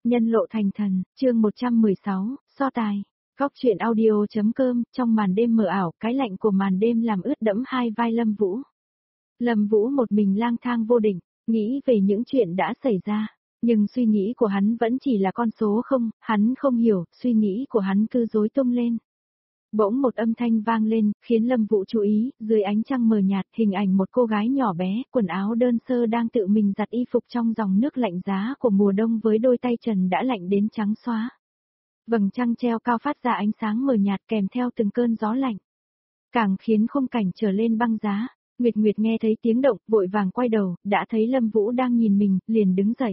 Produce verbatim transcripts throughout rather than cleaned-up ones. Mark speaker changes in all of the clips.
Speaker 1: Nhân lộ thành thần, chương một trăm mười sáu, so tài. Góc truyện audio.com, trong màn đêm mờ ảo, cái lạnh của màn đêm làm ướt đẫm hai vai Lâm Vũ. Lâm Vũ một mình lang thang vô định, nghĩ về những chuyện đã xảy ra, nhưng suy nghĩ của hắn vẫn chỉ là con số không, hắn không hiểu, suy nghĩ của hắn cứ rối tung lên. Bỗng một âm thanh vang lên, khiến Lâm Vũ chú ý, dưới ánh trăng mờ nhạt, hình ảnh một cô gái nhỏ bé, quần áo đơn sơ đang tự mình giặt y phục trong dòng nước lạnh giá của mùa đông với đôi tay trần đã lạnh đến trắng xóa. Vầng trăng treo cao phát ra ánh sáng mờ nhạt kèm theo từng cơn gió lạnh. Càng khiến khung cảnh trở lên băng giá. Nguyệt Nguyệt nghe thấy tiếng động, vội vàng quay đầu, đã thấy Lâm Vũ đang nhìn mình, liền đứng dậy.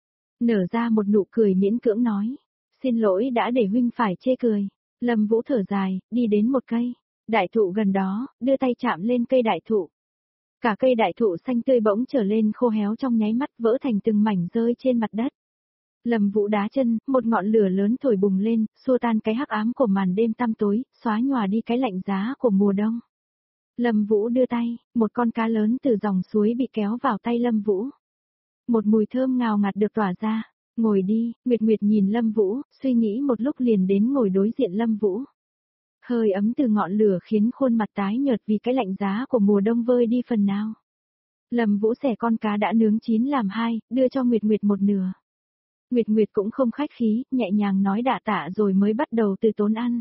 Speaker 1: Nở ra một nụ cười miễn cưỡng nói, xin lỗi đã để huynh phải chê cười. Lâm Vũ thở dài, đi đến một cây đại thụ gần đó, đưa tay chạm lên cây đại thụ. Cả cây đại thụ xanh tươi bỗng trở lên khô héo trong nháy mắt, vỡ thành từng mảnh rơi trên mặt đất. Lâm Vũ đá chân, một ngọn lửa lớn thổi bùng lên, xua tan cái hắc ám của màn đêm tăm tối, xóa nhòa đi cái lạnh giá của mùa đông. Lâm Vũ đưa tay, một con cá lớn từ dòng suối bị kéo vào tay Lâm Vũ. Một mùi thơm ngào ngạt được tỏa ra. Ngồi đi, Nguyệt Nguyệt nhìn Lâm Vũ, suy nghĩ một lúc liền đến ngồi đối diện Lâm Vũ. Hơi ấm từ ngọn lửa khiến khuôn mặt tái nhợt vì cái lạnh giá của mùa đông vơi đi phần nào. Lâm Vũ xẻ con cá đã nướng chín làm hai, đưa cho Nguyệt Nguyệt một nửa. Nguyệt Nguyệt cũng không khách khí, nhẹ nhàng nói đạ tạ rồi mới bắt đầu từ tốn ăn.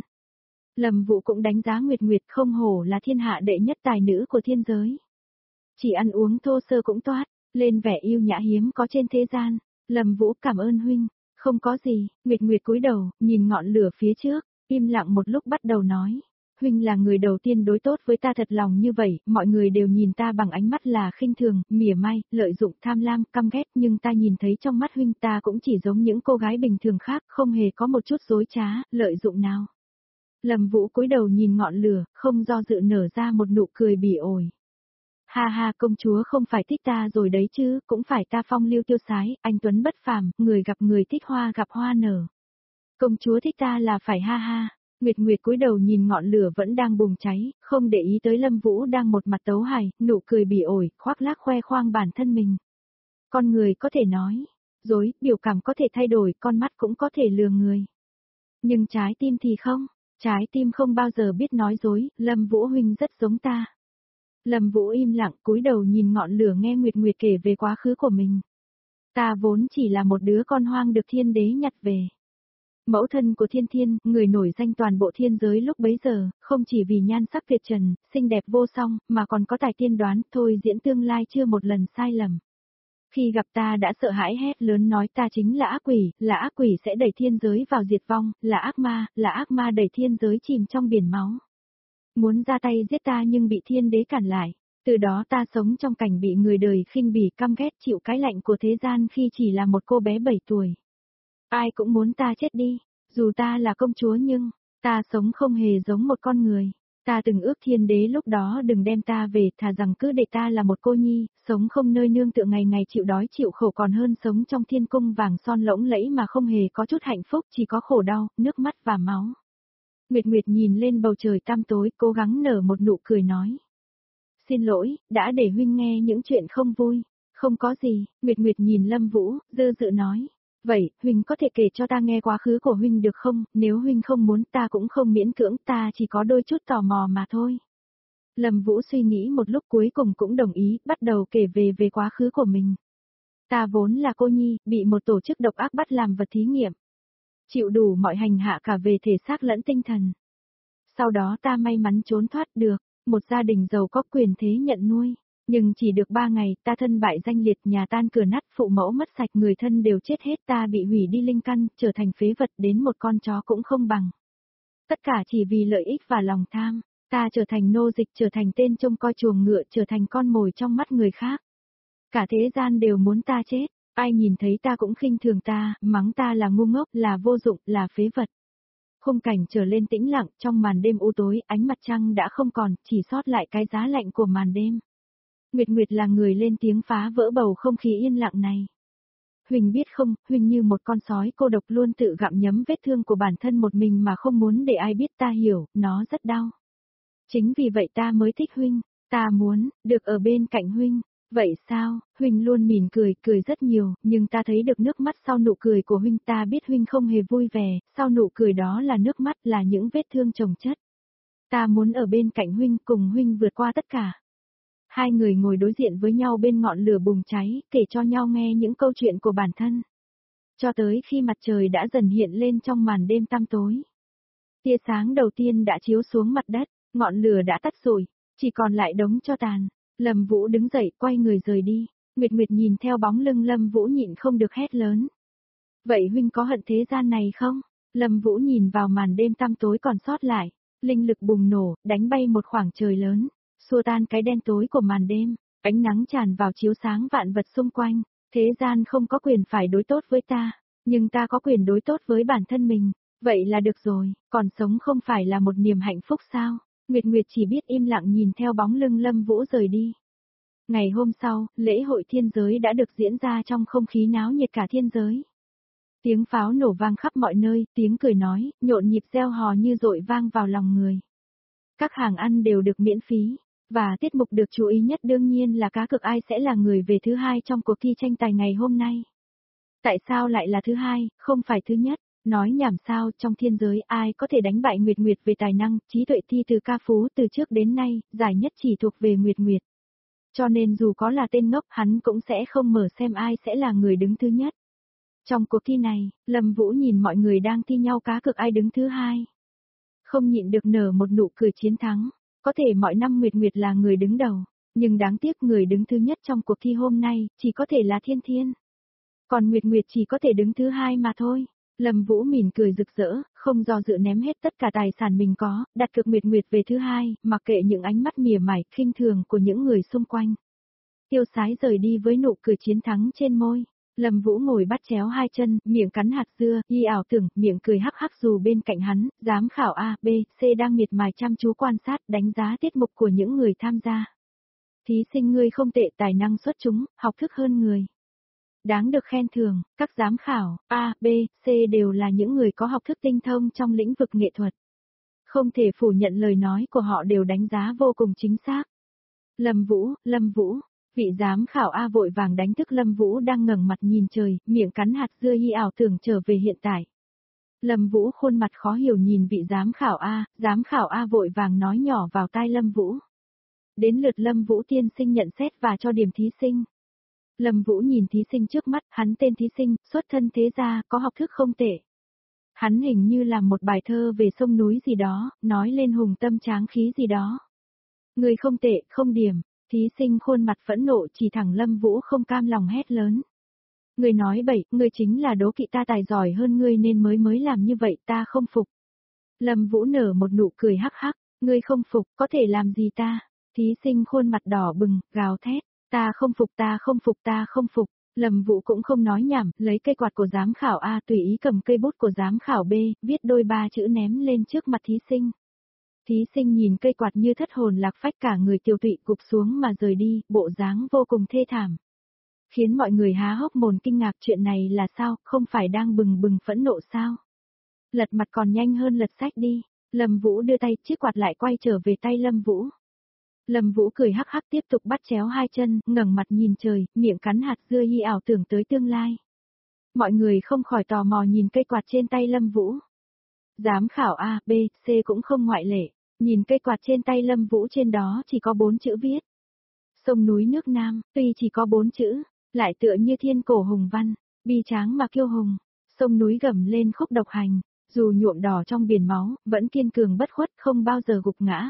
Speaker 1: Lâm Vũ cũng đánh giá Nguyệt Nguyệt không hổ là thiên hạ đệ nhất tài nữ của thiên giới. Chỉ ăn uống thô sơ cũng toát, lên vẻ yêu nhã hiếm có trên thế gian. Lâm Vũ cảm ơn huynh, không có gì. Nguyệt Nguyệt cúi đầu, nhìn ngọn lửa phía trước, im lặng một lúc bắt đầu nói, huynh là người đầu tiên đối tốt với ta thật lòng như vậy, mọi người đều nhìn ta bằng ánh mắt là khinh thường, mỉa mai, lợi dụng, tham lam, căm ghét, nhưng ta nhìn thấy trong mắt huynh ta cũng chỉ giống những cô gái bình thường khác, không hề có một chút dối trá, lợi dụng nào. Lâm Vũ cúi đầu nhìn ngọn lửa, không do dự nở ra một nụ cười bỉ ổi. Ha ha, công chúa không phải thích ta rồi đấy chứ, cũng phải ta phong lưu tiêu sái, anh tuấn bất phàm, người gặp người thích hoa gặp hoa nở. Công chúa thích ta là phải ha ha. Nguyệt Nguyệt cúi đầu nhìn ngọn lửa vẫn đang bùng cháy, không để ý tới Lâm Vũ đang một mặt tấu hài, nụ cười bỉ ổi, khoác lác khoe khoang bản thân mình. Con người có thể nói dối, biểu cảm có thể thay đổi, con mắt cũng có thể lừa người. Nhưng trái tim thì không, trái tim không bao giờ biết nói dối, Lâm Vũ huynh rất giống ta. Lâm Vũ im lặng cúi đầu nhìn ngọn lửa nghe Nguyệt Nguyệt kể về quá khứ của mình. Ta vốn chỉ là một đứa con hoang được thiên đế nhặt về. Mẫu thân của Thiên Thiên, người nổi danh toàn bộ thiên giới lúc bấy giờ, không chỉ vì nhan sắc tuyệt trần, xinh đẹp vô song, mà còn có tài tiên đoán, thôi diễn tương lai chưa một lần sai lầm. Khi gặp ta đã sợ hãi hét lớn nói ta chính là ác quỷ, là ác quỷ sẽ đẩy thiên giới vào diệt vong, là ác ma, là ác ma đẩy thiên giới chìm trong biển máu. Muốn ra tay giết ta nhưng bị thiên đế cản lại. Từ đó ta sống trong cảnh bị người đời khinh bỉ căm ghét chịu cái lạnh của thế gian khi chỉ là một cô bé bảy tuổi. Ai cũng muốn ta chết đi, dù ta là công chúa nhưng, ta sống không hề giống một con người. Ta từng ước thiên đế lúc đó đừng đem ta về, thà rằng cứ để ta là một cô nhi, sống không nơi nương tựa ngày ngày chịu đói chịu khổ còn hơn sống trong thiên cung vàng son lỗng lẫy mà không hề có chút hạnh phúc, chỉ có khổ đau, nước mắt và máu. Nguyệt Nguyệt nhìn lên bầu trời tăm tối, cố gắng nở một nụ cười nói. Xin lỗi, đã để huynh nghe những chuyện không vui. Không có gì, Nguyệt Nguyệt nhìn Lâm Vũ, dư dự nói. Vậy, huynh có thể kể cho ta nghe quá khứ của huynh được không, nếu huynh không muốn ta cũng không miễn cưỡng, ta chỉ có đôi chút tò mò mà thôi. Lâm Vũ suy nghĩ một lúc cuối cùng cũng đồng ý, bắt đầu kể về về quá khứ của mình. Ta vốn là cô nhi, bị một tổ chức độc ác bắt làm vật thí nghiệm. Chịu đủ mọi hành hạ cả về thể xác lẫn tinh thần. Sau đó ta may mắn trốn thoát được, một gia đình giàu có quyền thế nhận nuôi. Nhưng chỉ được ba ngày, ta thân bại danh liệt, nhà tan cửa nát, phụ mẫu mất sạch, người thân đều chết hết, ta bị hủy đi linh căn, trở thành phế vật, đến một con chó cũng không bằng. Tất cả chỉ vì lợi ích và lòng tham, ta trở thành nô dịch, trở thành tên trông coi chuồng ngựa, trở thành con mồi trong mắt người khác. Cả thế gian đều muốn ta chết, ai nhìn thấy ta cũng khinh thường ta, mắng ta là ngu ngốc, là vô dụng, là phế vật. Khung cảnh trở lên tĩnh lặng, trong màn đêm u tối, ánh mặt trăng đã không còn, chỉ sót lại cái giá lạnh của màn đêm. Nguyệt Nguyệt là người lên tiếng phá vỡ bầu không khí yên lặng này. Huỳnh biết không, Huỳnh như một con sói cô độc luôn tự gặm nhấm vết thương của bản thân một mình mà không muốn để ai biết, ta hiểu, nó rất đau. Chính vì vậy ta mới thích Huỳnh, ta muốn, được ở bên cạnh Huỳnh. Vậy sao, huynh luôn mỉm cười, cười rất nhiều, nhưng ta thấy được nước mắt sau nụ cười của huynh, ta biết huynh không hề vui vẻ, sau nụ cười đó là nước mắt, là những vết thương chồng chất. Ta muốn ở bên cạnh huynh, cùng huynh vượt qua tất cả. Hai người ngồi đối diện với nhau bên ngọn lửa bùng cháy, kể cho nhau nghe những câu chuyện của bản thân. Cho tới khi mặt trời đã dần hiện lên trong màn đêm tăm tối. Tia sáng đầu tiên đã chiếu xuống mặt đất, ngọn lửa đã tắt rồi, chỉ còn lại đống tro tàn. Lâm Vũ đứng dậy, quay người rời đi. Nguyệt Nguyệt nhìn theo bóng lưng Lâm Vũ nhịn không được hét lớn. Vậy huynh có hận thế gian này không? Lâm Vũ nhìn vào màn đêm tăm tối còn sót lại. Linh lực bùng nổ, đánh bay một khoảng trời lớn, xua tan cái đen tối của màn đêm. Ánh nắng tràn vào chiếu sáng vạn vật xung quanh. Thế gian không có quyền phải đối tốt với ta, nhưng ta có quyền đối tốt với bản thân mình. Vậy là được rồi, còn sống không phải là một niềm hạnh phúc sao? Nguyệt Nguyệt chỉ biết im lặng nhìn theo bóng lưng Lâm Vũ rời đi. Ngày hôm sau, lễ hội thiên giới đã được diễn ra trong không khí náo nhiệt cả thiên giới. Tiếng pháo nổ vang khắp mọi nơi, tiếng cười nói, nhộn nhịp reo hò như dội vang vào lòng người. Các hàng ăn đều được miễn phí, và tiết mục được chú ý nhất đương nhiên là cá cược ai sẽ là người về thứ hai trong cuộc thi tranh tài ngày hôm nay. Tại sao lại là thứ hai, không phải thứ nhất? Nói nhảm sao, trong thiên giới ai có thể đánh bại Nguyệt Nguyệt về tài năng, trí tuệ thi từ ca phú từ trước đến nay, giải nhất chỉ thuộc về Nguyệt Nguyệt. Cho nên dù có là tên ngốc hắn cũng sẽ không mở xem ai sẽ là người đứng thứ nhất. Trong cuộc thi này, Lâm Vũ nhìn mọi người đang thi nhau cá cược ai đứng thứ hai. Không nhịn được nở một nụ cười chiến thắng, có thể mọi năm Nguyệt Nguyệt là người đứng đầu, nhưng đáng tiếc người đứng thứ nhất trong cuộc thi hôm nay chỉ có thể là Thiên Thiên. Còn Nguyệt Nguyệt chỉ có thể đứng thứ hai mà thôi. Lâm Vũ mỉm cười rực rỡ, không do dự ném hết tất cả tài sản mình có, đặt cược Nguyệt Nguyệt về thứ hai, mặc kệ những ánh mắt mỉa mai, khinh thường của những người xung quanh. Tiêu Sái rời đi với nụ cười chiến thắng trên môi. Lâm Vũ ngồi bắt chéo hai chân, miệng cắn hạt dưa, y ảo tưởng, miệng cười hắc hắc dù bên cạnh hắn, giám khảo A, B, C đang miệt mài chăm chú quan sát, đánh giá tiết mục của những người tham gia. Thí sinh ngươi không tệ, tài năng xuất chúng, học thức hơn người. Đáng được khen thưởng, các giám khảo, A, B, C đều là những người có học thức tinh thông trong lĩnh vực nghệ thuật. Không thể phủ nhận lời nói của họ đều đánh giá vô cùng chính xác. Lâm Vũ, Lâm Vũ, vị giám khảo A vội vàng đánh thức Lâm Vũ đang ngẩng mặt nhìn trời, miệng cắn hạt dưa y ảo tưởng trở về hiện tại. Lâm Vũ khuôn mặt khó hiểu nhìn vị giám khảo A, giám khảo A vội vàng nói nhỏ vào tai Lâm Vũ. Đến lượt Lâm Vũ tiên sinh nhận xét và cho điểm thí sinh. Lâm Vũ nhìn thí sinh trước mắt, hắn tên thí sinh, xuất thân thế gia, có học thức không tệ. Hắn hình như làm một bài thơ về sông núi gì đó, nói lên hùng tâm tráng khí gì đó. Người không tệ, không điểm, thí sinh khuôn mặt phẫn nộ chỉ thẳng Lâm Vũ không cam lòng hét lớn. Người nói bậy, người chính là đố kỵ ta tài giỏi hơn ngươi nên mới mới làm như vậy, ta không phục. Lâm Vũ nở một nụ cười hắc hắc, ngươi không phục, có thể làm gì ta? Thí sinh khuôn mặt đỏ bừng, gào thét. Ta không phục, ta không phục, ta không phục. Lâm Vũ cũng không nói nhảm, lấy cây quạt của giám khảo A tùy ý cầm cây bút của giám khảo B, viết đôi ba chữ ném lên trước mặt thí sinh. Thí sinh nhìn cây quạt như thất hồn lạc phách, cả người tiêu tụy gục xuống mà rời đi, bộ dáng vô cùng thê thảm. Khiến mọi người há hốc mồm kinh ngạc, chuyện này là sao, không phải đang bừng bừng phẫn nộ sao? Lật mặt còn nhanh hơn lật sách đi. Lâm Vũ đưa tay, chiếc quạt lại quay trở về tay Lâm Vũ. Lâm Vũ cười hắc hắc tiếp tục bắt chéo hai chân, ngẩng mặt nhìn trời, miệng cắn hạt dưa y ảo tưởng tới tương lai. Mọi người không khỏi tò mò nhìn cây quạt trên tay Lâm Vũ. Giám khảo A, B, C cũng không ngoại lệ, nhìn cây quạt trên tay Lâm Vũ, trên đó chỉ có bốn chữ viết. Sông núi nước Nam, tuy chỉ có bốn chữ, lại tựa như thiên cổ hùng văn, bi tráng mà kiêu hùng. Sông núi gầm lên khúc độc hành, dù nhuộm đỏ trong biển máu, vẫn kiên cường bất khuất, không bao giờ gục ngã.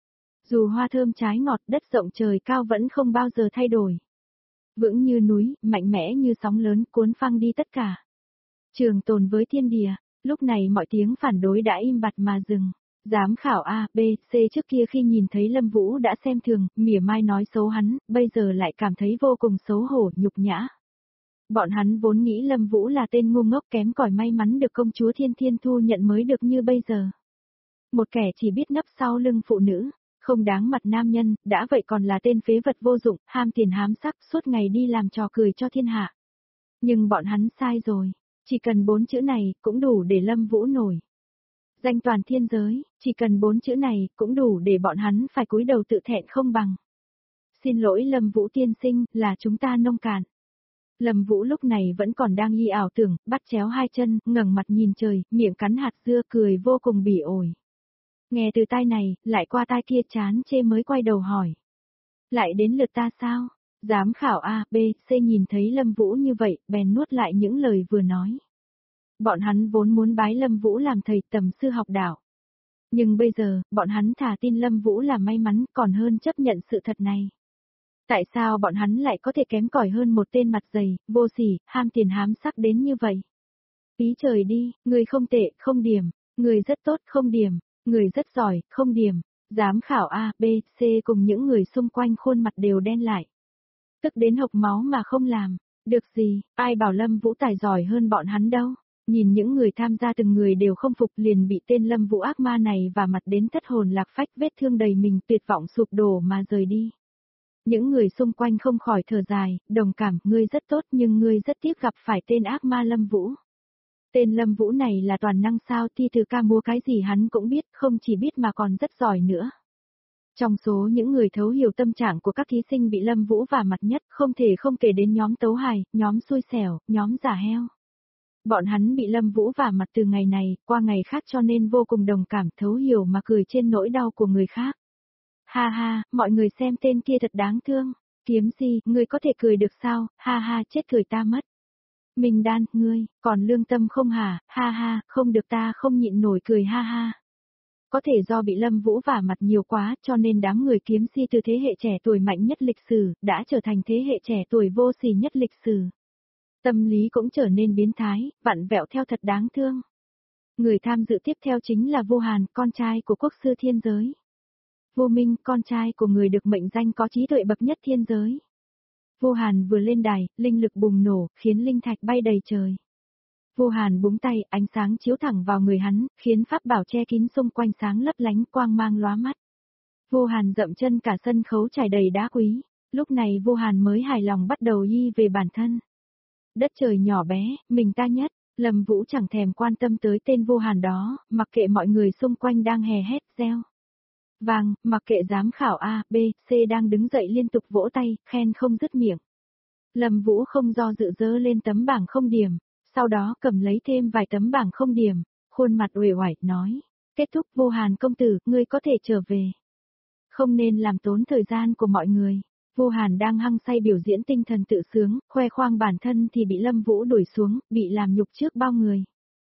Speaker 1: Dù hoa thơm trái ngọt, đất rộng trời cao vẫn không bao giờ thay đổi. Vững như núi, mạnh mẽ như sóng lớn, cuốn phăng đi tất cả. Trường tồn với thiên địa, lúc này mọi tiếng phản đối đã im bặt mà dừng. Giám khảo A, B, C trước kia khi nhìn thấy Lâm Vũ đã xem thường, mỉa mai nói xấu hắn, bây giờ lại cảm thấy vô cùng xấu hổ, nhục nhã. Bọn hắn vốn nghĩ Lâm Vũ là tên ngu ngốc kém cỏi, may mắn được công chúa Thiên Thiên thu nhận mới được như bây giờ. Một kẻ chỉ biết nấp sau lưng phụ nữ, không đáng mặt nam nhân, đã vậy còn là tên phế vật vô dụng, ham tiền hám sắc, suốt ngày đi làm trò cười cho thiên hạ. Nhưng bọn hắn sai rồi, chỉ cần bốn chữ này cũng đủ để Lâm Vũ nổi danh toàn thiên giới, chỉ cần bốn chữ này cũng đủ để bọn hắn phải cúi đầu tự thẹn không bằng. Xin lỗi Lâm Vũ tiên sinh, là chúng ta nông cạn. Lâm Vũ lúc này vẫn còn đang y ảo tưởng, bắt chéo hai chân, ngẩng mặt nhìn trời, miệng cắn hạt dưa cười vô cùng bỉ ổi. Nghe từ tai này, lại qua tai kia chán chê mới quay đầu hỏi. Lại đến lượt ta sao? Giám khảo A, B, C nhìn thấy Lâm Vũ như vậy, bèn nuốt lại những lời vừa nói. Bọn hắn vốn muốn bái Lâm Vũ làm thầy tầm sư học đạo. Nhưng bây giờ, bọn hắn thà tin Lâm Vũ là may mắn còn hơn chấp nhận sự thật này. Tại sao bọn hắn lại có thể kém cỏi hơn một tên mặt dày, vô sỉ, ham tiền hám sắc đến như vậy? Ý trời đi, người không tệ, không điểm, người rất tốt, không điểm, người rất giỏi, không điểm. Giám khảo A, B, C cùng những người xung quanh khuôn mặt đều đen lại. Tức đến hộc máu mà không làm. Được gì, ai bảo Lâm Vũ tài giỏi hơn bọn hắn đâu. Nhìn những người tham gia từng người đều không phục liền bị tên Lâm Vũ ác ma này và mặt đến thất hồn lạc phách, vết thương đầy mình, tuyệt vọng sụp đổ mà rời đi. Những người xung quanh không khỏi thở dài, đồng cảm, ngươi rất tốt nhưng ngươi rất tiếc gặp phải tên ác ma Lâm Vũ. Tên Lâm Vũ này là toàn năng sao, thi từ ca múa cái gì hắn cũng biết, không chỉ biết mà còn rất giỏi nữa. Trong số những người thấu hiểu tâm trạng của các thí sinh bị Lâm Vũ vả mặt nhất, không thể không kể đến nhóm tấu hài, nhóm xui xẻo, nhóm giả heo. Bọn hắn bị Lâm Vũ vả mặt từ ngày này, qua ngày khác cho nên vô cùng đồng cảm, thấu hiểu mà cười trên nỗi đau của người khác. Ha ha, mọi người xem tên kia thật đáng thương. Kiếm gì, ngươi có thể cười được sao, ha ha, chết cười ta mất. Minh Đan, ngươi, còn lương tâm không hả, ha ha, không được ta không nhịn nổi cười ha ha. Có thể do bị Lâm Vũ vả mặt nhiều quá cho nên đám người kiếm si từ thế hệ trẻ tuổi mạnh nhất lịch sử, đã trở thành thế hệ trẻ tuổi vô sỉ nhất lịch sử. Tâm lý cũng trở nên biến thái, vặn vẹo theo thật đáng thương. Người tham dự tiếp theo chính là Vô Hàn, con trai của quốc sư thiên giới. Vô Minh, con trai của người được mệnh danh có trí tuệ bậc nhất thiên giới. Vô Hàn vừa lên đài, linh lực bùng nổ, khiến linh thạch bay đầy trời. Vô Hàn búng tay, ánh sáng chiếu thẳng vào người hắn, khiến pháp bảo che kín xung quanh sáng lấp lánh, quang mang lóa mắt. Vô Hàn dậm chân cả sân khấu trải đầy đá quý, lúc này Vô Hàn mới hài lòng bắt đầu y về bản thân. Đất trời nhỏ bé, mình ta nhất, Lâm Vũ chẳng thèm quan tâm tới tên Vô Hàn đó, mặc kệ mọi người xung quanh đang hè hét reo. Vàng, mặc kệ giám khảo A, B, C đang đứng dậy liên tục vỗ tay, khen không dứt miệng. Lâm Vũ không do dự dơ lên tấm bảng không điểm, sau đó cầm lấy thêm vài tấm bảng không điểm, khuôn mặt uể oải nói, kết thúc. Vô Hàn công tử, ngươi có thể trở về. Không nên làm tốn thời gian của mọi người. Vô Hàn đang hăng say biểu diễn tinh thần tự sướng, khoe khoang bản thân thì bị Lâm Vũ đuổi xuống, bị làm nhục trước bao người.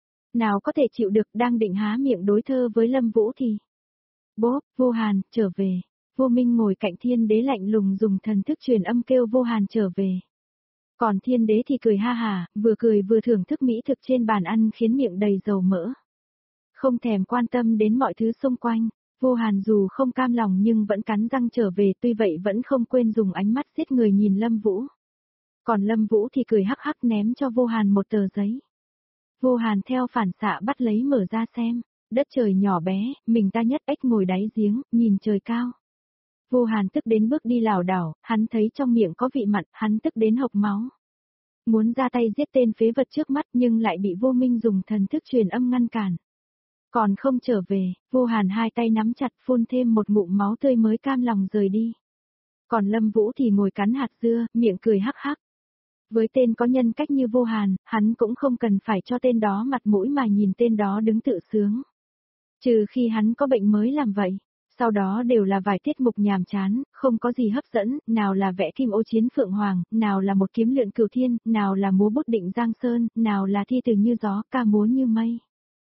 Speaker 1: Nào có thể chịu được, đang định há miệng đối thơ với Lâm Vũ thì... Bốp, Vô Hàn, trở về. Vô Minh ngồi cạnh Thiên Đế lạnh lùng dùng thần thức truyền âm kêu Vô Hàn trở về. Còn Thiên Đế thì cười ha hả, vừa cười vừa thưởng thức mỹ thực trên bàn ăn khiến miệng đầy dầu mỡ. Không thèm quan tâm đến mọi thứ xung quanh, Vô Hàn dù không cam lòng nhưng vẫn cắn răng trở về, tuy vậy vẫn không quên dùng ánh mắt giết người nhìn Lâm Vũ. Còn Lâm Vũ thì cười hắc hắc ném cho Vô Hàn một tờ giấy. Vô Hàn theo phản xạ bắt lấy mở ra xem. Đất trời nhỏ bé, mình ta nhất ếch ngồi đáy giếng, nhìn trời cao. Vô Hàn tức đến bước đi lảo đảo, hắn thấy trong miệng có vị mặn, hắn tức đến hộc máu. Muốn ra tay giết tên phế vật trước mắt nhưng lại bị Vô Minh dùng thần thức truyền âm ngăn cản. Còn không trở về, Vô Hàn hai tay nắm chặt phun thêm một ngụm máu tươi mới cam lòng rời đi. Còn Lâm Vũ thì ngồi cắn hạt dưa, miệng cười hắc hắc. Với tên có nhân cách như Vô Hàn, hắn cũng không cần phải cho tên đó mặt mũi mà nhìn tên đó đứng tự sướng. Trừ khi hắn có bệnh mới làm vậy, sau đó đều là vài tiết mục nhàm chán, không có gì hấp dẫn, nào là vẽ kim ô chiến phượng hoàng, nào là một kiếm lượn cửu thiên, nào là múa bút định giang sơn, nào là thi từ như gió, ca múa như mây.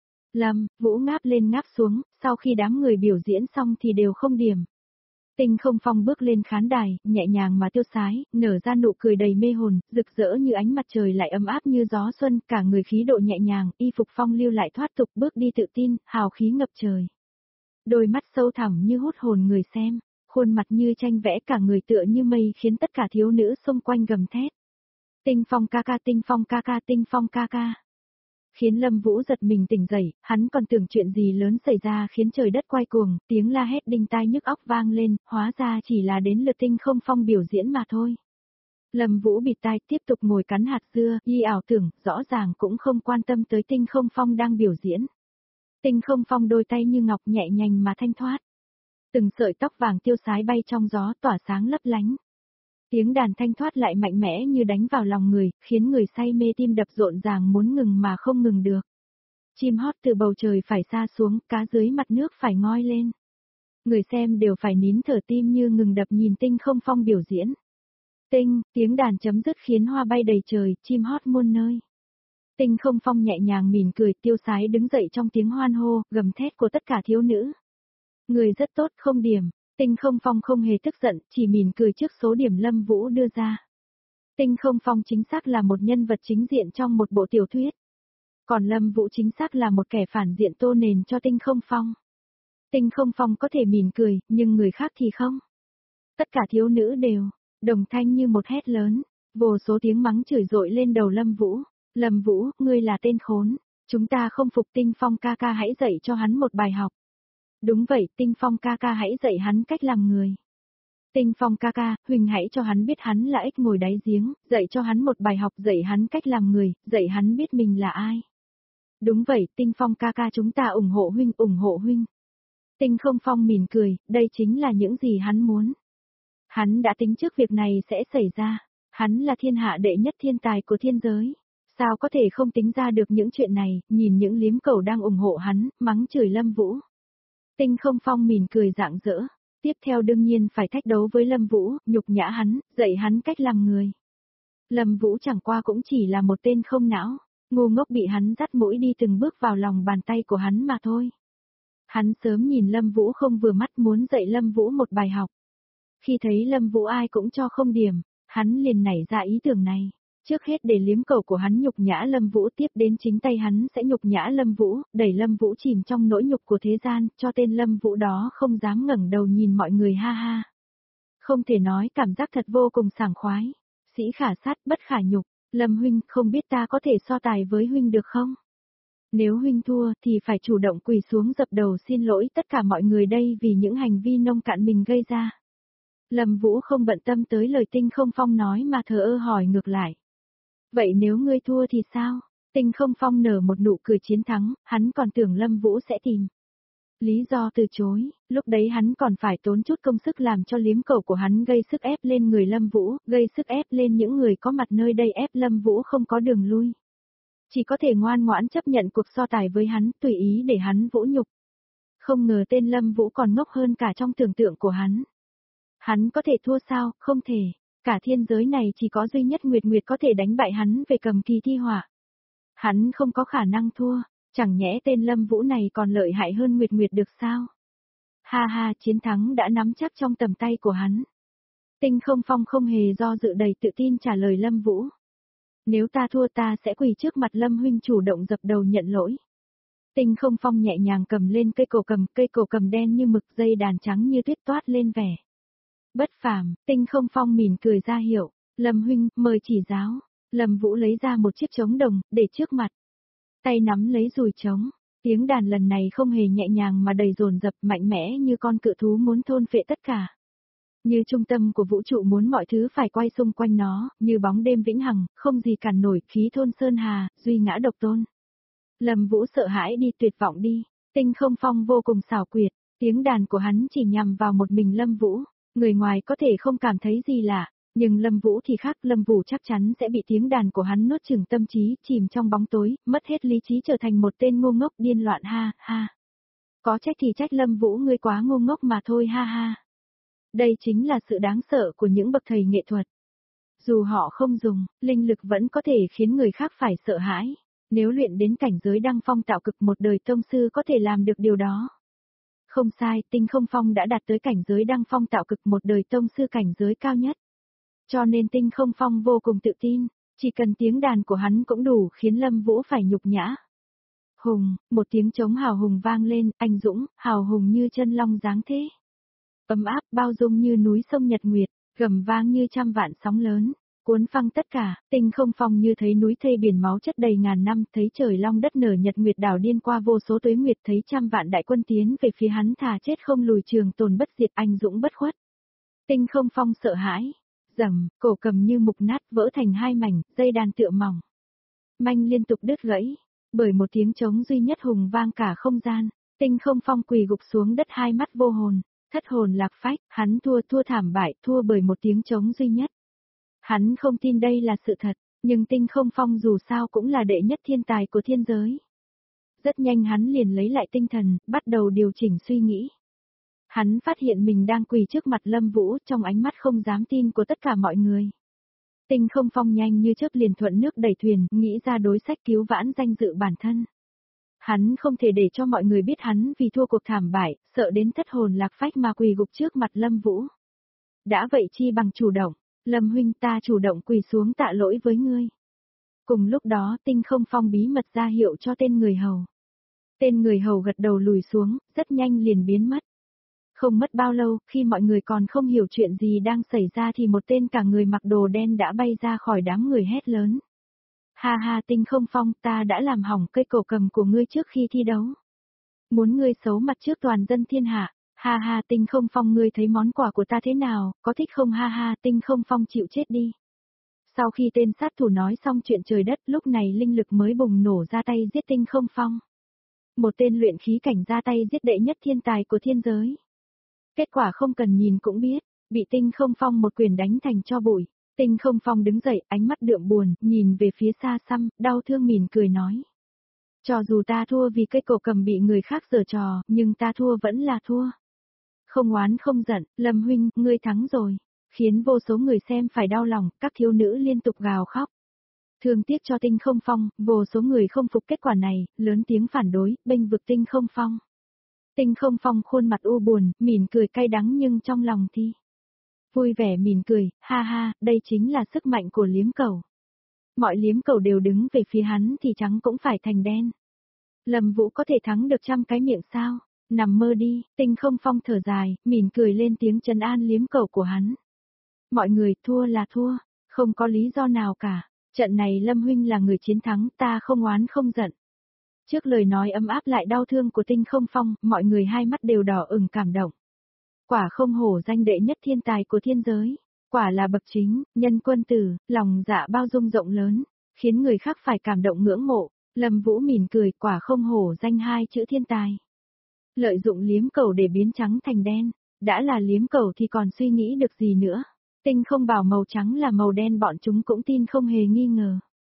Speaker 1: Lâm Vũ ngáp lên ngáp xuống, sau khi đám người biểu diễn xong thì đều không điểm. Tinh Không Phong bước lên khán đài, nhẹ nhàng mà tiêu sái, nở ra nụ cười đầy mê hồn, rực rỡ như ánh mặt trời lại ấm áp như gió xuân, cả người khí độ nhẹ nhàng, y phục phong lưu lại thoát tục, bước đi tự tin, hào khí ngập trời. Đôi mắt sâu thẳm như hút hồn người xem, khuôn mặt như tranh vẽ, cả người tựa như mây khiến tất cả thiếu nữ xung quanh gầm thét. Tinh Phong ca ca, Tinh Phong ca ca, Tinh Phong ca ca. Khiến Lâm Vũ giật mình tỉnh dậy, hắn còn tưởng chuyện gì lớn xảy ra khiến trời đất quay cuồng, tiếng la hét đinh tai nhức óc vang lên, hóa ra chỉ là đến lượt Tinh Không Phong biểu diễn mà thôi. Lâm Vũ bịt tai tiếp tục ngồi cắn hạt dưa, y ảo tưởng, rõ ràng cũng không quan tâm tới Tinh Không Phong đang biểu diễn. Tinh Không Phong đôi tay như ngọc nhẹ nhàng mà thanh thoát. Từng sợi tóc vàng tiêu sái bay trong gió tỏa sáng lấp lánh, Tiếng đàn thanh thoát lại mạnh mẽ như đánh vào lòng người, khiến người say mê tim đập rộn ràng muốn ngừng mà không ngừng được. Chim hót từ bầu trời phải sa xuống, cá dưới mặt nước phải ngoi lên. Người xem đều phải nín thở tim như ngừng đập nhìn Tinh Không Phong biểu diễn. Tinh, tiếng đàn chấm dứt khiến hoa bay đầy trời, chim hót muôn nơi. Tinh Không Phong nhẹ nhàng mỉm cười tiêu sái đứng dậy trong tiếng hoan hô, gầm thét của tất cả thiếu nữ. Người rất tốt không điểm, Tinh Không Phong không hề tức giận, chỉ mỉm cười trước số điểm Lâm Vũ đưa ra. Tinh Không Phong chính xác là một nhân vật chính diện trong một bộ tiểu thuyết. Còn Lâm Vũ chính xác là một kẻ phản diện tô nền cho Tinh Không Phong. Tinh Không Phong có thể mỉm cười, nhưng người khác thì không. Tất cả thiếu nữ đều, đồng thanh như một hét lớn, vô số tiếng mắng chửi dội lên đầu Lâm Vũ. Lâm Vũ, ngươi là tên khốn, chúng ta không phục Tinh Phong ca ca hãy dạy cho hắn một bài học. Đúng vậy, Tinh Phong ca ca hãy dạy hắn cách làm người. Tinh Phong ca ca, Huỳnh hãy cho hắn biết hắn là ếch ngồi đáy giếng, dạy cho hắn một bài học, dạy hắn cách làm người, dạy hắn biết mình là ai. Đúng vậy, Tinh Phong ca ca chúng ta ủng hộ huynh, ủng hộ huynh. Tinh Không Phong mỉm cười, đây chính là những gì hắn muốn. Hắn đã tính trước việc này sẽ xảy ra, hắn là thiên hạ đệ nhất thiên tài của thiên giới. Sao có thể không tính ra được những chuyện này, nhìn những liếm cầu đang ủng hộ hắn, mắng chửi Lâm Vũ. Tinh Không Phong mỉm cười rạng rỡ, tiếp theo đương nhiên phải thách đấu với Lâm Vũ, nhục nhã hắn, dạy hắn cách làm người. Lâm Vũ chẳng qua cũng chỉ là một tên không não, ngu ngốc bị hắn dắt mũi đi từng bước vào lòng bàn tay của hắn mà thôi. Hắn sớm nhìn Lâm Vũ không vừa mắt muốn dạy Lâm Vũ một bài học. Khi thấy Lâm Vũ ai cũng cho không điểm, hắn liền nảy ra ý tưởng này. Trước hết để liếm cầu của hắn nhục nhã Lâm Vũ, tiếp đến chính tay hắn sẽ nhục nhã Lâm Vũ, đẩy Lâm Vũ chìm trong nỗi nhục của thế gian, cho tên Lâm Vũ đó không dám ngẩng đầu nhìn mọi người ha ha. Không thể nói cảm giác thật vô cùng sảng khoái. Sĩ khả sát bất khả nhục, Lâm huynh không biết ta có thể so tài với huynh được không? Nếu huynh thua thì phải chủ động quỳ xuống dập đầu xin lỗi tất cả mọi người đây vì những hành vi nông cạn mình gây ra. Lâm Vũ không bận tâm tới lời Tinh Không Phong nói mà thờ ơ hỏi ngược lại. Vậy nếu ngươi thua thì sao? Tinh Không Phong nở một nụ cười chiến thắng, hắn còn tưởng Lâm Vũ sẽ tìm lý do từ chối, lúc đấy hắn còn phải tốn chút công sức làm cho liếm cầu của hắn gây sức ép lên người Lâm Vũ, gây sức ép lên những người có mặt nơi đây ép Lâm Vũ không có đường lui. Chỉ có thể ngoan ngoãn chấp nhận cuộc so tài với hắn, tùy ý để hắn vũ nhục. Không ngờ tên Lâm Vũ còn ngốc hơn cả trong tưởng tượng của hắn. Hắn có thể thua sao? Không thể. Cả thiên giới này chỉ có duy nhất Nguyệt Nguyệt có thể đánh bại hắn về cầm kỳ thi họa. Hắn không có khả năng thua, chẳng nhẽ tên Lâm Vũ này còn lợi hại hơn Nguyệt Nguyệt được sao? Ha ha, chiến thắng đã nắm chắc trong tầm tay của hắn. Tinh Không Phong không hề do dự đầy tự tin trả lời Lâm Vũ. Nếu ta thua ta sẽ quỳ trước mặt Lâm huynh chủ động dập đầu nhận lỗi. Tinh Không Phong nhẹ nhàng cầm lên cây cổ cầm, cây cổ cầm đen như mực, dây đàn trắng như tuyết toát lên vẻ bất phàm. Tinh Không Phong mỉm cười ra hiệu, Lâm huynh, mời chỉ giáo. Lâm Vũ lấy ra một chiếc trống đồng, để trước mặt. Tay nắm lấy dùi trống, tiếng đàn lần này không hề nhẹ nhàng mà đầy dồn dập mạnh mẽ như con cự thú muốn thôn phệ tất cả. Như trung tâm của vũ trụ muốn mọi thứ phải quay xung quanh nó, như bóng đêm vĩnh hằng, không gì cản nổi, khí thôn sơn hà, duy ngã độc tôn. Lâm Vũ sợ hãi đi, tuyệt vọng đi. Tinh Không Phong vô cùng xảo quyệt, tiếng đàn của hắn chỉ nhằm vào một mình Lâm Vũ. Người ngoài có thể không cảm thấy gì lạ, nhưng Lâm Vũ thì khác, Lâm Vũ chắc chắn sẽ bị tiếng đàn của hắn nuốt chửng tâm trí, chìm trong bóng tối, mất hết lý trí trở thành một tên ngu ngốc điên loạn ha ha. Có trách thì trách Lâm Vũ ngươi quá ngu ngốc mà thôi ha ha. Đây chính là sự đáng sợ của những bậc thầy nghệ thuật. Dù họ không dùng, linh lực vẫn có thể khiến người khác phải sợ hãi. Nếu luyện đến cảnh giới đăng phong tạo cực một đời tông sư có thể làm được điều đó. Không sai, Tinh Không Phong đã đạt tới cảnh giới đăng phong tạo cực một đời tông sư cảnh giới cao nhất. Cho nên Tinh Không Phong vô cùng tự tin, chỉ cần tiếng đàn của hắn cũng đủ khiến Lâm Vũ phải nhục nhã. Hùng, một tiếng trống hào hùng vang lên, anh dũng, hào hùng như chân long dáng thế. Ấm áp bao dung như núi sông Nhật Nguyệt, gầm vang như trăm vạn sóng lớn, cuốn phăng tất cả. Tinh Không Phong như thấy núi thây biển máu chất đầy ngàn năm, thấy trời long đất nở Nhật Nguyệt đảo điên qua vô số tuế nguyệt, thấy trăm vạn đại quân tiến về phía hắn thà chết không lùi trường tồn bất diệt anh dũng bất khuất. Tinh Không Phong sợ hãi, rầm, cổ cầm như mục nát vỡ thành hai mảnh, dây đàn tựa mỏng manh liên tục đứt gãy, bởi một tiếng trống duy nhất hùng vang cả không gian. Tinh Không Phong quỳ gục xuống đất hai mắt vô hồn, thất hồn lạc phách, hắn thua thua thảm bại, thua bởi một tiếng trống duy nhất. Hắn không tin đây là sự thật, nhưng Tinh Không Phong dù sao cũng là đệ nhất thiên tài của thiên giới. Rất nhanh hắn liền lấy lại tinh thần, bắt đầu điều chỉnh suy nghĩ. Hắn phát hiện mình đang quỳ trước mặt Lâm Vũ trong ánh mắt không dám tin của tất cả mọi người. Tinh Không Phong nhanh như chớp liền thuận nước đẩy thuyền, nghĩ ra đối sách cứu vãn danh dự bản thân. Hắn không thể để cho mọi người biết hắn vì thua cuộc thảm bại, sợ đến thất hồn lạc phách mà quỳ gục trước mặt Lâm Vũ. Đã vậy chi bằng chủ động, Lâm huynh ta chủ động quỳ xuống tạ lỗi với ngươi. Cùng lúc đó Tinh Không Phong bí mật ra hiệu cho tên người hầu. Tên người hầu gật đầu lùi xuống, rất nhanh liền biến mất. Không mất bao lâu, khi mọi người còn không hiểu chuyện gì đang xảy ra thì một tên cả người mặc đồ đen đã bay ra khỏi đám người hét lớn. Ha ha Tinh Không Phong, ta đã làm hỏng cây cổ cầm của ngươi trước khi thi đấu. Muốn ngươi xấu mặt trước toàn dân thiên hạ, ha ha Tinh Không Phong ngươi thấy món quà của ta thế nào, có thích không ha ha Tinh Không Phong chịu chết đi. Sau khi tên sát thủ nói xong chuyện trời đất lúc này linh lực mới bùng nổ ra tay giết Tinh Không Phong. Một tên luyện khí cảnh ra tay giết đệ nhất thiên tài của thiên giới. Kết quả không cần nhìn cũng biết, bị Tinh Không Phong một quyền đánh thành tro bụi. Tinh Không Phong đứng dậy, ánh mắt đượm buồn, nhìn về phía xa xăm, đau thương mỉm cười nói. Cho dù ta thua vì cây cổ cầm bị người khác giở trò, nhưng ta thua vẫn là thua. Không oán không giận, Lâm huynh, ngươi thắng rồi. Khiến vô số người xem phải đau lòng, các thiếu nữ liên tục gào khóc. Thương tiếc cho Tinh Không Phong, vô số người không phục kết quả này, lớn tiếng phản đối, bênh vực Tinh Không Phong. Tinh Không Phong khuôn mặt u buồn, mỉm cười cay đắng nhưng trong lòng thì vui vẻ mỉm cười, ha ha, đây chính là sức mạnh của liếm cầu. Mọi liếm cầu đều đứng về phía hắn thì trắng cũng phải thành đen. Lâm Vũ có thể thắng được trăm cái miệng sao? Nằm mơ đi, Tinh Không Phong thở dài, mỉm cười lên tiếng trấn an liếm cầu của hắn. Mọi người thua là thua, không có lý do nào cả. Trận này Lâm huynh là người chiến thắng, ta không oán không giận. Trước lời nói ấm áp lại đau thương của Tinh Không Phong, mọi người hai mắt đều đỏ ửng cảm động. Quả không hổ danh đệ nhất thiên tài của thiên giới, quả là bậc chính, nhân quân tử, lòng dạ bao dung rộng lớn, khiến người khác phải cảm động ngưỡng mộ. Lâm Vũ mỉm cười, quả không hổ danh hai chữ thiên tài. Lợi dụng liếm cầu để biến trắng thành đen, đã là liếm cầu thì còn suy nghĩ được gì nữa. Tinh Không bảo màu trắng là màu đen bọn chúng cũng tin không hề nghi ngờ.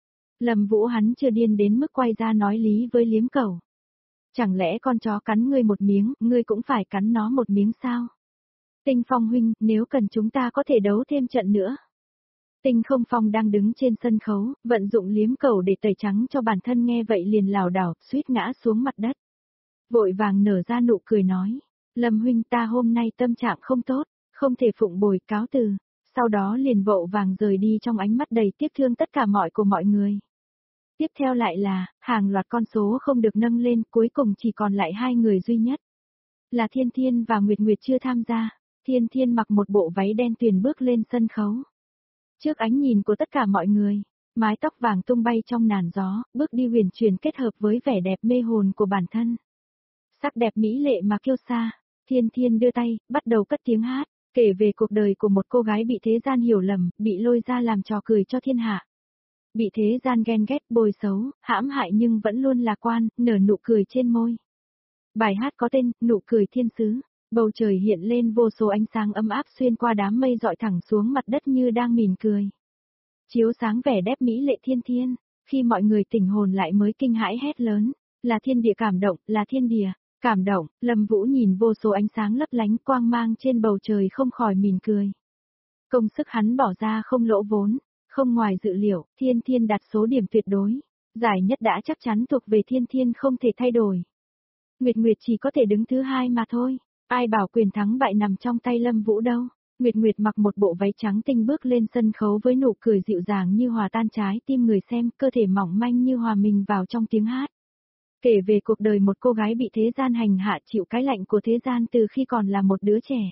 Speaker 1: Lâm Vũ hắn chưa điên đến mức quay ra nói lý với liếm cầu. Chẳng lẽ con chó cắn ngươi một miếng, ngươi cũng phải cắn nó một miếng sao? Tinh Phong huynh, nếu cần chúng ta có thể đấu thêm trận nữa. Tinh Không Phong đang đứng trên sân khấu, vận dụng liếm cầu để tẩy trắng cho bản thân nghe vậy liền lảo đảo, suýt ngã xuống mặt đất. Vội vàng nở ra nụ cười nói, Lâm huynh ta hôm nay tâm trạng không tốt, không thể phụng bồi cáo từ. Sau đó liền vội vàng rời đi trong ánh mắt đầy tiếc thương tất cả mọi của mọi người. Tiếp theo lại là, hàng loạt con số không được nâng lên, cuối cùng chỉ còn lại hai người duy nhất. Là Thiên Thiên và Nguyệt Nguyệt chưa tham gia. Thiên Thiên mặc một bộ váy đen tuyền bước lên sân khấu. Trước ánh nhìn của tất cả mọi người, mái tóc vàng tung bay trong làn gió, bước đi huyền chuyển kết hợp với vẻ đẹp mê hồn của bản thân. Sắc đẹp mỹ lệ mà kiêu sa, Thiên Thiên đưa tay, bắt đầu cất tiếng hát, kể về cuộc đời của một cô gái bị thế gian hiểu lầm, bị lôi ra làm trò cười cho thiên hạ. Bị thế gian ghen ghét bôi xấu, hãm hại nhưng vẫn luôn lạc quan, nở nụ cười trên môi. Bài hát có tên, Nụ cười thiên sứ. Bầu trời hiện lên vô số ánh sáng ấm áp xuyên qua đám mây dọi thẳng xuống mặt đất như đang mỉm cười. Chiếu sáng vẻ đẹp mỹ lệ Thiên Thiên, khi mọi người tỉnh hồn lại mới kinh hãi hét lớn, là thiên địa cảm động, là thiên địa, cảm động. Lâm Vũ nhìn vô số ánh sáng lấp lánh quang mang trên bầu trời không khỏi mỉm cười. Công sức hắn bỏ ra không lỗ vốn, không ngoài dự liệu, Thiên Thiên đạt số điểm tuyệt đối, giải nhất đã chắc chắn thuộc về Thiên Thiên không thể thay đổi. Nguyệt Nguyệt chỉ có thể đứng thứ hai mà thôi. Ai bảo quyền thắng bại nằm trong tay Lâm Vũ đâu. Nguyệt Nguyệt mặc một bộ váy trắng tinh bước lên sân khấu với nụ cười dịu dàng như hòa tan trái tim người xem, cơ thể mỏng manh như hòa mình vào trong tiếng hát. Kể về cuộc đời một cô gái bị thế gian hành hạ chịu cái lạnh của thế gian từ khi còn là một đứa trẻ.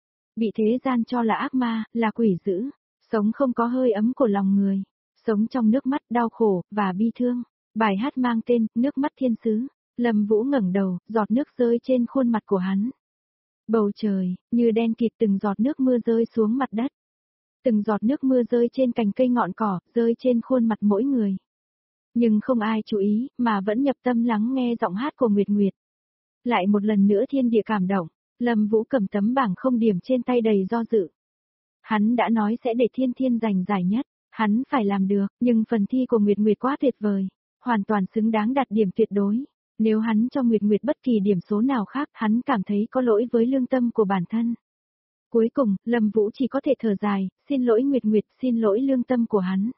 Speaker 1: Bị thế gian cho là ác ma, là quỷ dữ, sống không có hơi ấm của lòng người, sống trong nước mắt đau khổ, và bi thương. Bài hát mang tên, Nước mắt thiên sứ. Lâm Vũ ngẩng đầu, giọt nước rơi trên khuôn mặt của hắn. Bầu trời, như đen kịt từng giọt nước mưa rơi xuống mặt đất. Từng giọt nước mưa rơi trên cành cây ngọn cỏ, rơi trên khuôn mặt mỗi người. Nhưng không ai chú ý, mà vẫn nhập tâm lắng nghe giọng hát của Nguyệt Nguyệt. Lại một lần nữa thiên địa cảm động, Lâm Vũ cầm tấm bảng không điểm trên tay đầy do dự. Hắn đã nói sẽ để Thiên Thiên giành giải nhất, hắn phải làm được, nhưng phần thi của Nguyệt Nguyệt quá tuyệt vời, hoàn toàn xứng đáng đạt điểm tuyệt đối. Nếu hắn cho Nguyệt Nguyệt bất kỳ điểm số nào khác, hắn cảm thấy có lỗi với lương tâm của bản thân. Cuối cùng, Lâm Vũ chỉ có thể thở dài, xin lỗi Nguyệt Nguyệt, xin lỗi lương tâm của hắn.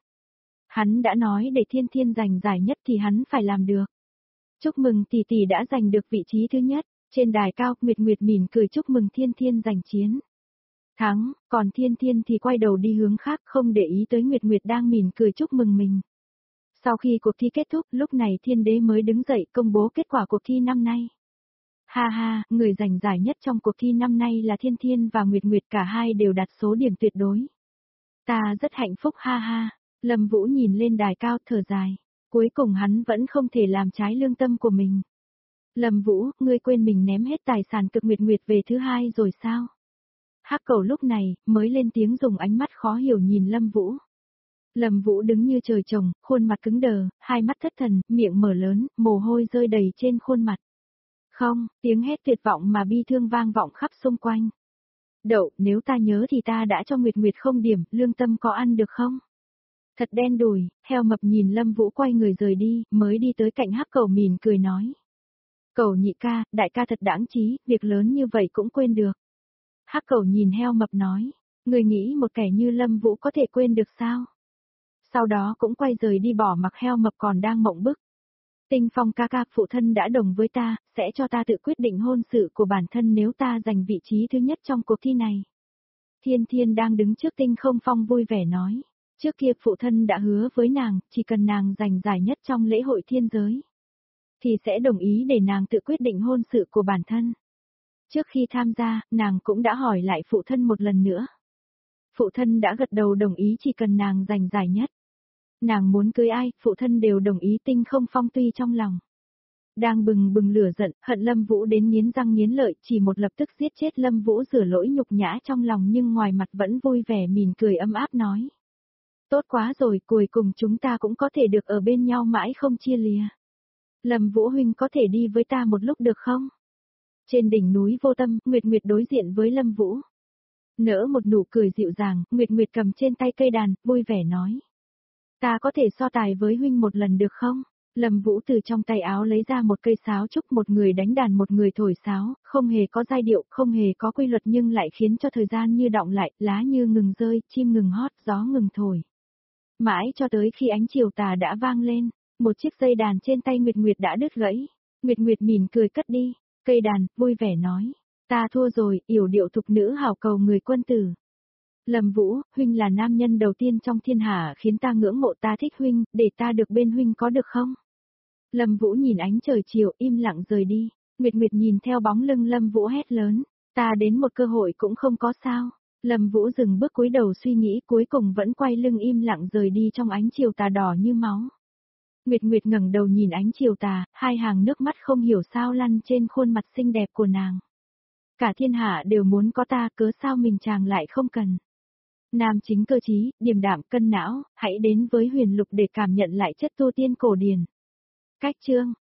Speaker 1: Hắn đã nói để Thiên Thiên giành giải nhất thì hắn phải làm được. Chúc mừng tỷ tỷ đã giành được vị trí thứ nhất, trên đài cao, Nguyệt Nguyệt mỉm cười chúc mừng Thiên Thiên giành chiến. Thắng, còn Thiên Thiên thì quay đầu đi hướng khác không để ý tới Nguyệt Nguyệt đang mỉm cười chúc mừng mình. Sau khi cuộc thi kết thúc, lúc này Thiên Đế mới đứng dậy công bố kết quả cuộc thi năm nay. Ha ha, người giành giải nhất trong cuộc thi năm nay là Thiên Thiên và Nguyệt Nguyệt, cả hai đều đạt số điểm tuyệt đối. Ta rất hạnh phúc ha ha, Lâm Vũ nhìn lên đài cao thở dài, cuối cùng hắn vẫn không thể làm trái lương tâm của mình. Lâm Vũ, ngươi quên mình ném hết tài sản cực Nguyệt Nguyệt về thứ hai rồi sao? Hắc Cẩu lúc này, mới lên tiếng dùng ánh mắt khó hiểu nhìn Lâm Vũ. Lâm Vũ đứng như trời trồng, khuôn mặt cứng đờ, hai mắt thất thần, miệng mở lớn, mồ hôi rơi đầy trên khuôn mặt. Không, tiếng hét tuyệt vọng mà bi thương vang vọng khắp xung quanh. Đậu, nếu ta nhớ thì ta đã cho Nguyệt Nguyệt không điểm, lương tâm có ăn được không? Thật đen đủi, heo mập nhìn Lâm Vũ quay người rời đi, mới đi tới cạnh Hắc Cẩu mỉm cười nói. Cẩu nhị ca, đại ca thật đãng trí, việc lớn như vậy cũng quên được. Hắc Cẩu nhìn heo mập nói, người nghĩ một kẻ như Lâm Vũ có thể quên được sao? Sau đó cũng quay rời đi bỏ mặc heo mập còn đang mộng bức. Tinh Phong ca ca, phụ thân đã đồng với ta, sẽ cho ta tự quyết định hôn sự của bản thân nếu ta giành vị trí thứ nhất trong cuộc thi này. Thiên Thiên đang đứng trước Tinh Không Phong vui vẻ nói, trước kia phụ thân đã hứa với nàng, chỉ cần nàng giành giải nhất trong lễ hội thiên giới, thì sẽ đồng ý để nàng tự quyết định hôn sự của bản thân. Trước khi tham gia, nàng cũng đã hỏi lại phụ thân một lần nữa. Phụ thân đã gật đầu đồng ý chỉ cần nàng giành giải nhất. Nàng muốn cưới ai, phụ thân đều đồng ý. Tinh Không Phong tuy trong lòng đang bừng bừng lửa giận, hận Lâm Vũ đến nghiến răng nghiến lợi, chỉ một lập tức giết chết Lâm Vũ rửa lỗi nhục nhã trong lòng nhưng ngoài mặt vẫn vui vẻ mỉm cười ấm áp nói. Tốt quá rồi, cuối cùng chúng ta cũng có thể được ở bên nhau mãi không chia lìa. Lâm Vũ huynh có thể đi với ta một lúc được không? Trên đỉnh núi Vô Tâm, Nguyệt Nguyệt đối diện với Lâm Vũ. Nở một nụ cười dịu dàng, Nguyệt Nguyệt cầm trên tay cây đàn, vui vẻ nói. Ta có thể so tài với huynh một lần được không? Lâm Vũ từ trong tay áo lấy ra một cây sáo trúc, một người đánh đàn một người thổi sáo, không hề có giai điệu, không hề có quy luật nhưng lại khiến cho thời gian như đọng lại, lá như ngừng rơi, chim ngừng hót, gió ngừng thổi. Mãi cho tới khi ánh chiều tà đã vang lên, một chiếc dây đàn trên tay Nguyệt Nguyệt đã đứt gãy. Nguyệt Nguyệt mỉm cười cất đi, cây đàn, vui vẻ nói. Ta thua rồi, yểu điệu thục nữ hảo cầu người quân tử. Lâm Vũ, huynh là nam nhân đầu tiên trong thiên hạ khiến ta ngưỡng mộ, ta thích huynh, để ta được bên huynh có được không? Lâm Vũ nhìn ánh trời chiều im lặng rời đi, Nguyệt Nguyệt nhìn theo bóng lưng Lâm Vũ hét lớn, ta đến một cơ hội cũng không có sao. Lâm Vũ dừng bước cúi đầu suy nghĩ cuối cùng vẫn quay lưng im lặng rời đi trong ánh chiều tà đỏ như máu. Nguyệt Nguyệt ngẩng đầu nhìn ánh chiều tà, hai hàng nước mắt không hiểu sao lăn trên khuôn mặt xinh đẹp của nàng. Cả thiên hạ đều muốn có ta, cớ sao mình chàng lại không cần. Nam chính cơ trí, điềm đạm, cân não, hãy đến với Huyền Lục để cảm nhận lại chất tu tiên cổ điển. Cách chương